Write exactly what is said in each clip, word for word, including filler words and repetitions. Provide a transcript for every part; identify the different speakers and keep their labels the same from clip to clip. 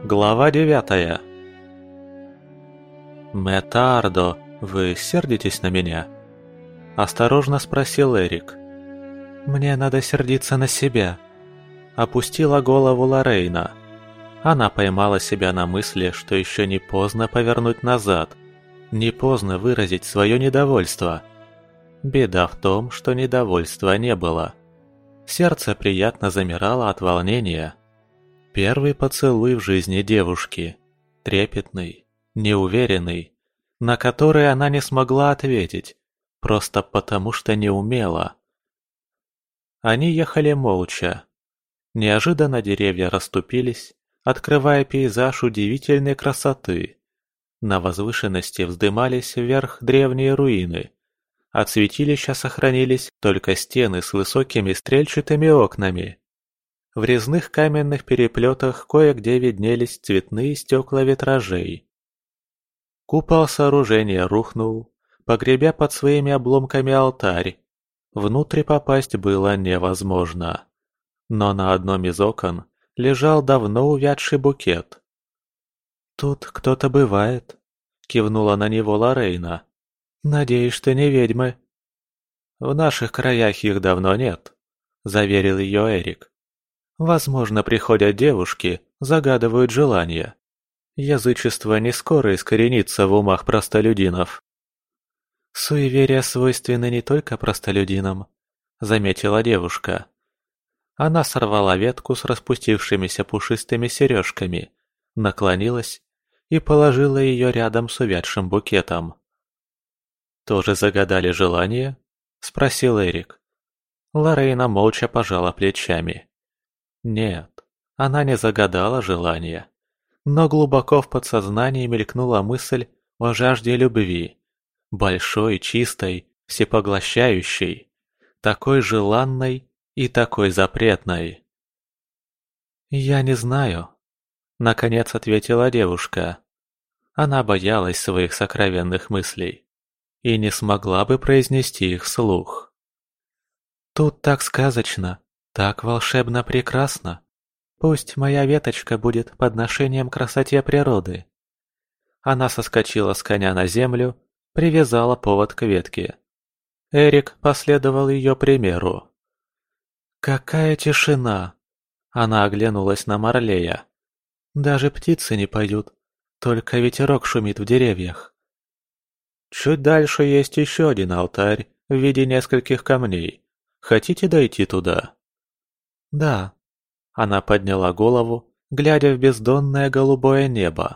Speaker 1: Глава девятая. «Метардо, вы сердитесь на меня?» – осторожно спросил Эрик. «Мне надо сердиться на себя», – опустила голову Лорейна. Она поймала себя на мысли, что еще не поздно повернуть назад, не поздно выразить свое недовольство. Беда в том, что недовольства не было. Сердце приятно замирало от волнения. Первый поцелуй в жизни девушки, трепетный, неуверенный, на который она не смогла ответить, просто потому что не умела. Они ехали молча. Неожиданно деревья расступились, открывая пейзаж удивительной красоты. На возвышенности вздымались вверх древние руины. От святилища сохранились только стены с высокими стрельчатыми окнами. В резных каменных переплетах кое-где виднелись цветные стекла витражей. Купол сооружения рухнул, погребя под своими обломками алтарь. Внутрь попасть было невозможно. Но на одном из окон лежал давно увядший букет. «Тут кто-то бывает», — кивнула на него Лорейна. «Надеюсь, что не ведьмы». «В наших краях их давно нет», — заверил ее Эрик. «Возможно, приходят девушки, загадывают желания. Язычество не скоро искоренится в умах простолюдинов». «Суеверия свойственны не только простолюдинам», — заметила девушка. Она сорвала ветку с распустившимися пушистыми сережками, наклонилась и положила ее рядом с увядшим букетом. «Тоже загадали желание?» — спросил Эрик. Лорейна молча пожала плечами. Нет, она не загадала желание, но глубоко в подсознании мелькнула мысль о жажде любви, большой, чистой, всепоглощающей, такой желанной и такой запретной. «Я не знаю», — наконец ответила девушка. Она боялась своих сокровенных мыслей и не смогла бы произнести их вслух. «Тут так сказочно, так волшебно прекрасно. Пусть моя веточка будет подношением красоте природы». Она соскочила с коня на землю, привязала повод к ветке. Эрик последовал ее примеру. «Какая тишина!» Она оглянулась на Марлея. «Даже птицы не поют, только ветерок шумит в деревьях». «Чуть дальше есть еще один алтарь в виде нескольких камней. Хотите дойти туда?» «Да». Она подняла голову, глядя в бездонное голубое небо.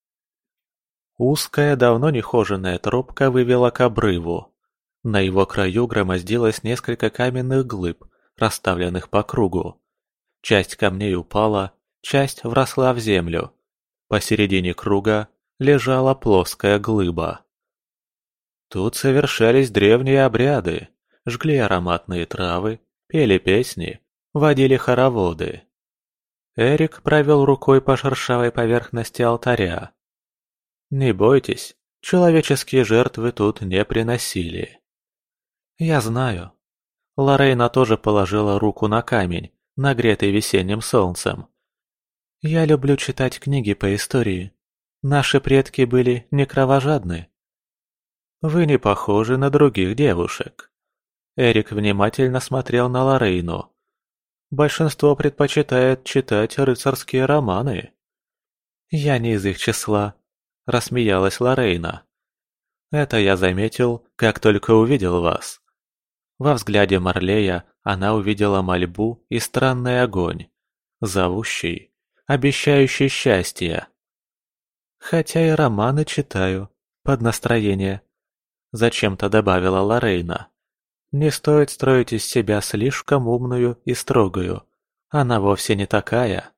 Speaker 1: Узкая, давно нехоженная тропка вывела к обрыву. На его краю громоздилось несколько каменных глыб, расставленных по кругу. Часть камней упала, часть вросла в землю. Посередине круга лежала плоская глыба. Тут совершались древние обряды, жгли ароматные травы, пели песни, водили хороводы. Эрик провел рукой по шершавой поверхности алтаря. «Не бойтесь, человеческие жертвы тут не приносили». «Я знаю». Лорейна тоже положила руку на камень, нагретый весенним солнцем. «Я люблю читать книги по истории. Наши предки были не кровожадны». «Вы не похожи на других девушек». Эрик внимательно смотрел на Лорейну. «Большинство предпочитает читать рыцарские романы». «Я не из их числа», — рассмеялась Лорейна. «Это я заметил, как только увидел вас». Во взгляде Марлея она увидела мольбу и странный огонь, зовущий, обещающий счастье. «Хотя и романы читаю, под настроение», — зачем-то добавила Лорейна. «Не стоит строить из себя слишком умную и строгую. Она вовсе не такая».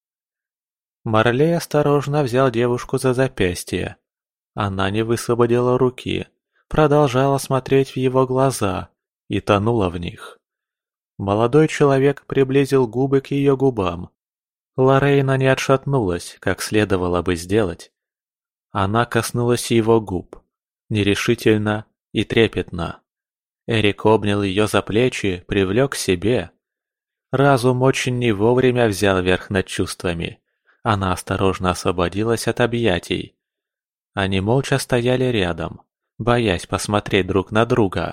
Speaker 1: Марлей осторожно взял девушку за запястье. Она не высвободила руки, продолжала смотреть в его глаза и тонула в них. Молодой человек приблизил губы к ее губам. Лорейна не отшатнулась, как следовало бы сделать. Она коснулась его губ, нерешительно и трепетно. Эрик обнял ее за плечи, привлек к себе. Разум очень не вовремя взял верх над чувствами. Она осторожно освободилась от объятий. Они молча стояли рядом, боясь посмотреть друг на друга.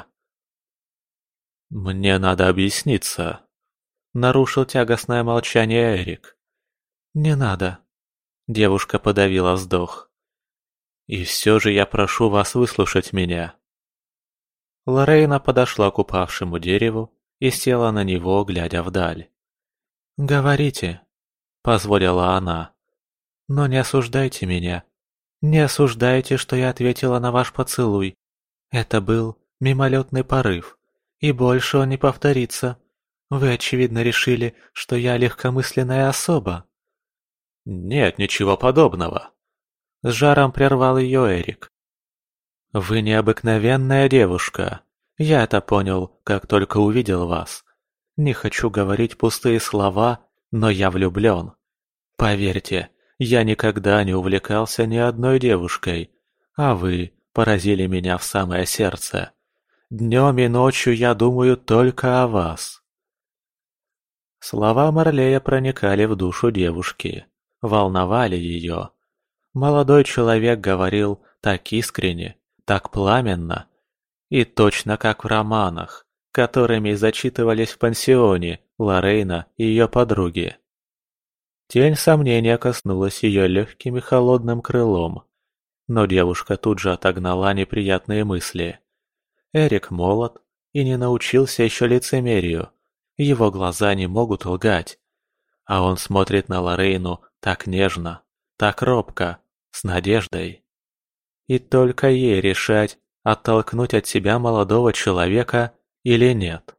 Speaker 1: «Мне надо объясниться», — нарушил тягостное молчание Эрик. «Не надо», — девушка подавила вздох. «И все же я прошу вас выслушать меня». Лорейна подошла к упавшему дереву и села на него, глядя вдаль. «Говорите», — позволила она, — «но не осуждайте меня. Не осуждайте, что я ответила на ваш поцелуй. Это был мимолетный порыв, и больше он не повторится. Вы, очевидно, решили, что я легкомысленная особа». «Нет, ничего подобного», — с жаром прервал ее Эрик. «Вы необыкновенная девушка. Я это понял, как только увидел вас. Не хочу говорить пустые слова, но я влюблен. Поверьте, я никогда не увлекался ни одной девушкой, а вы поразили меня в самое сердце. Днем и ночью я думаю только о вас». Слова Марлея проникали в душу девушки, волновали ее. Молодой человек говорил так искренне, так пламенно, и точно как в романах, которыми зачитывались в пансионе Лорейна и ее подруги. Тень сомнения коснулась ее легким и холодным крылом, но девушка тут же отогнала неприятные мысли. Эрик молод и не научился еще лицемерию, его глаза не могут лгать, а он смотрит на Лорейну так нежно, так робко, с надеждой. И только ей решать, оттолкнуть от себя молодого человека или нет.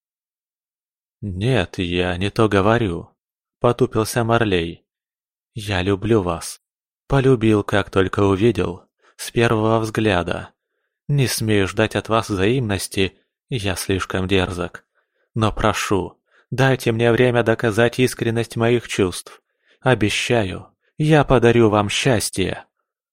Speaker 1: «Нет, я не то говорю», — потупился Марлей. «Я люблю вас. Полюбил, как только увидел, с первого взгляда. Не смею ждать от вас взаимности, я слишком дерзок. Но прошу, дайте мне время доказать искренность моих чувств. Обещаю, я подарю вам счастье».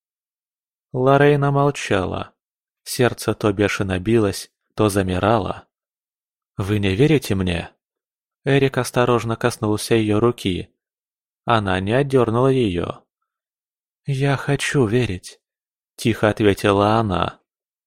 Speaker 1: Лорейна молчала. Сердце то бешено билось, то замирало. «Вы не верите мне?» Эрик осторожно коснулся ее руки. Она не отдернула ее. «Я хочу верить», — тихо ответила она.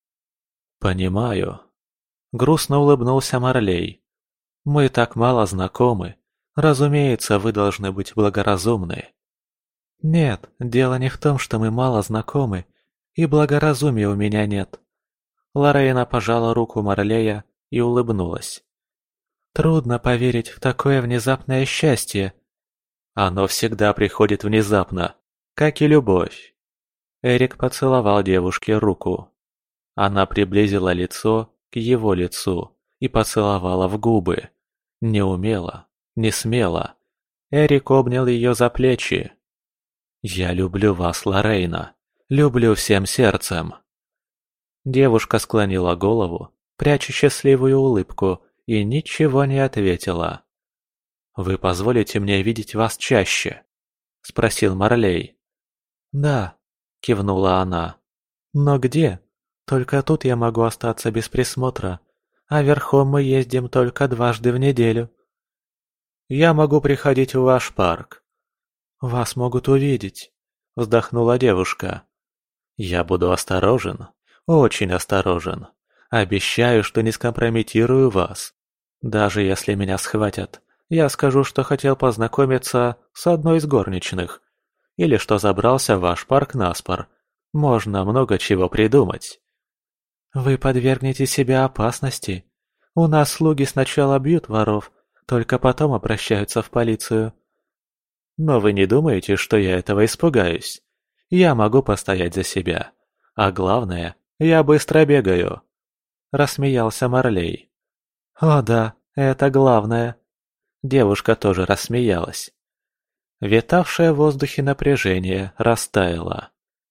Speaker 1: «Понимаю». Грустно улыбнулся Марлей. «Мы так мало знакомы. Разумеется, вы должны быть благоразумны». «Нет, дело не в том, что мы мало знакомы, и благоразумия у меня нет». Лорейна пожала руку Марлея и улыбнулась. «Трудно поверить в такое внезапное счастье». «Оно всегда приходит внезапно, как и любовь». Эрик поцеловал девушке руку. Она приблизила лицо к его лицу и поцеловала в губы. Не умело, не смело. Эрик обнял ее за плечи. «Я люблю вас, Лорейна. Люблю всем сердцем». Девушка склонила голову, пряча счастливую улыбку, и ничего не ответила. «Вы позволите мне видеть вас чаще?» — спросил Марлей. «Да», — кивнула она. «Но где? Только тут я могу остаться без присмотра, а верхом мы ездим только дважды в неделю». «Я могу приходить в ваш парк». «Вас могут увидеть», — вздохнула девушка. «Я буду осторожен, очень осторожен. Обещаю, что не скомпрометирую вас. Даже если меня схватят, я скажу, что хотел познакомиться с одной из горничных. Или что забрался в ваш парк наспор. Можно много чего придумать». «Вы подвергнете себя опасности. У нас слуги сначала бьют воров, только потом обращаются в полицию». «Но вы не думаете, что я этого испугаюсь? Я могу постоять за себя. А главное, я быстро бегаю», — рассмеялся Марлей. «О да, это главное». Девушка тоже рассмеялась. Витавшее в воздухе напряжение растаяло.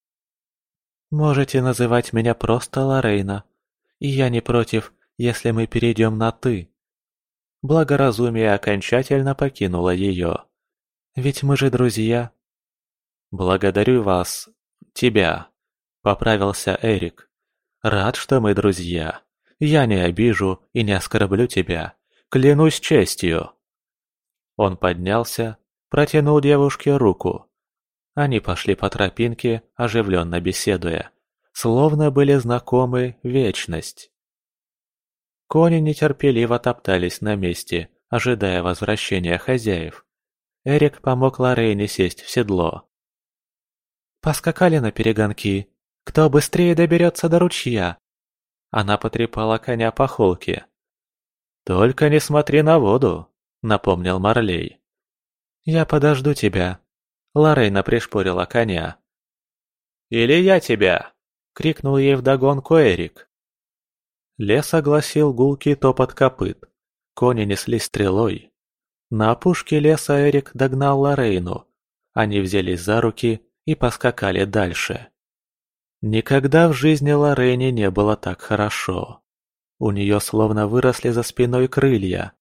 Speaker 1: «Можете называть меня просто Лорейна, и я не против, если мы перейдем на «ты». Благоразумие окончательно покинуло ее. Ведь мы же друзья. «Благодарю вас, тебя», — поправился Эрик. «Рад, что мы друзья. Я не обижу и не оскорблю тебя. Клянусь честью». Он поднялся, протянул девушке руку Они пошли по тропинке, оживленно беседуя, словно были знакомы вечность. Кони нетерпеливо топтались на месте, ожидая возвращения хозяев. Эрик помог Лорейне сесть в седло. «Поскакали на перегонки. Кто быстрее доберется до ручья?» Она потрепала коня по холке. «Только не смотри на воду», — напомнил Марлей. «Я подожду тебя». Лорейна пришпорила коня. «Или я тебя!» — крикнул ей вдогонку Эрик. Лес огласил гулкий топот копыт. Кони неслись стрелой. На опушке леса Эрик догнал Лорейну. Они взялись за руки и поскакали дальше. Никогда в жизни Лорейне не было так хорошо. У нее словно выросли за спиной крылья.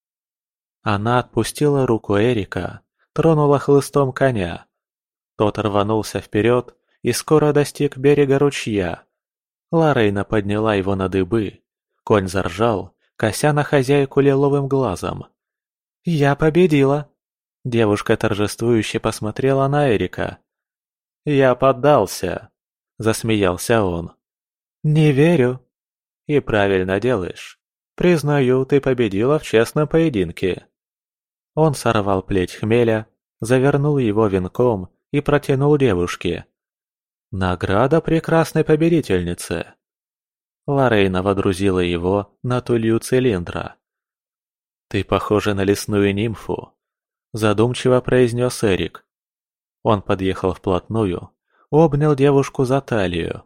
Speaker 1: Она отпустила руку Эрика, тронула хлыстом коня. Тот рванулся вперед и скоро достиг берега ручья. Лорейна подняла его на дыбы. Конь заржал, кося на хозяйку лиловым глазом. «Я победила!» Девушка торжествующе посмотрела на Эрика. «Я поддался!» – засмеялся он. «Не верю!» «И правильно делаешь. Признаю, ты победила в честном поединке». Он сорвал плеть хмеля, завернул его венком и протянул девушке. «Награда прекрасной победительницы!» Лорейна водрузила его на тулью цилиндра. «Ты похожа на лесную нимфу», – задумчиво произнес Эрик. Он подъехал вплотную, обнял девушку за талию.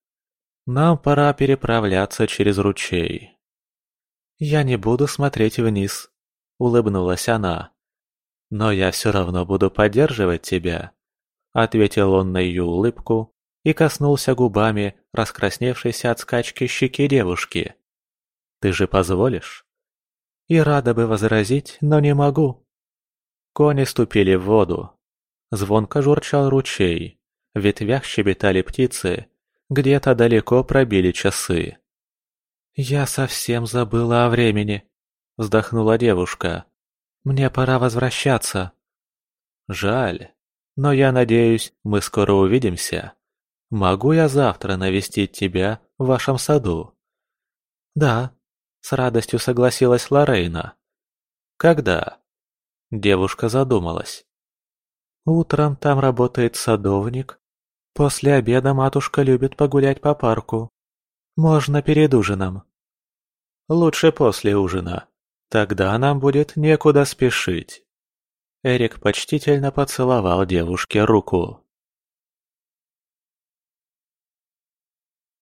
Speaker 1: «Нам пора переправляться через ручей». «Я не буду смотреть вниз», – улыбнулась она. «Но я все равно буду поддерживать тебя», – ответил он на ее улыбку и коснулся губами раскрасневшейся от скачки щеки девушки. «Ты же позволишь?» «И рада бы возразить, но не могу». Кони ступили в воду. Звонко журчал ручей, в ветвях щебетали птицы, где-то далеко пробили часы. «Я совсем забыла о времени», — вздохнула девушка. «Мне пора возвращаться». «Жаль, но я надеюсь, мы скоро увидимся. Могу я завтра навестить тебя в вашем саду?» «Да», — с радостью согласилась Лорейна. «Когда?» Девушка задумалась. «Утром там работает садовник. После обеда матушка любит погулять по парку. Можно перед ужином». «Лучше после ужина. Тогда нам будет некуда спешить». Эрик почтительно поцеловал девушке руку.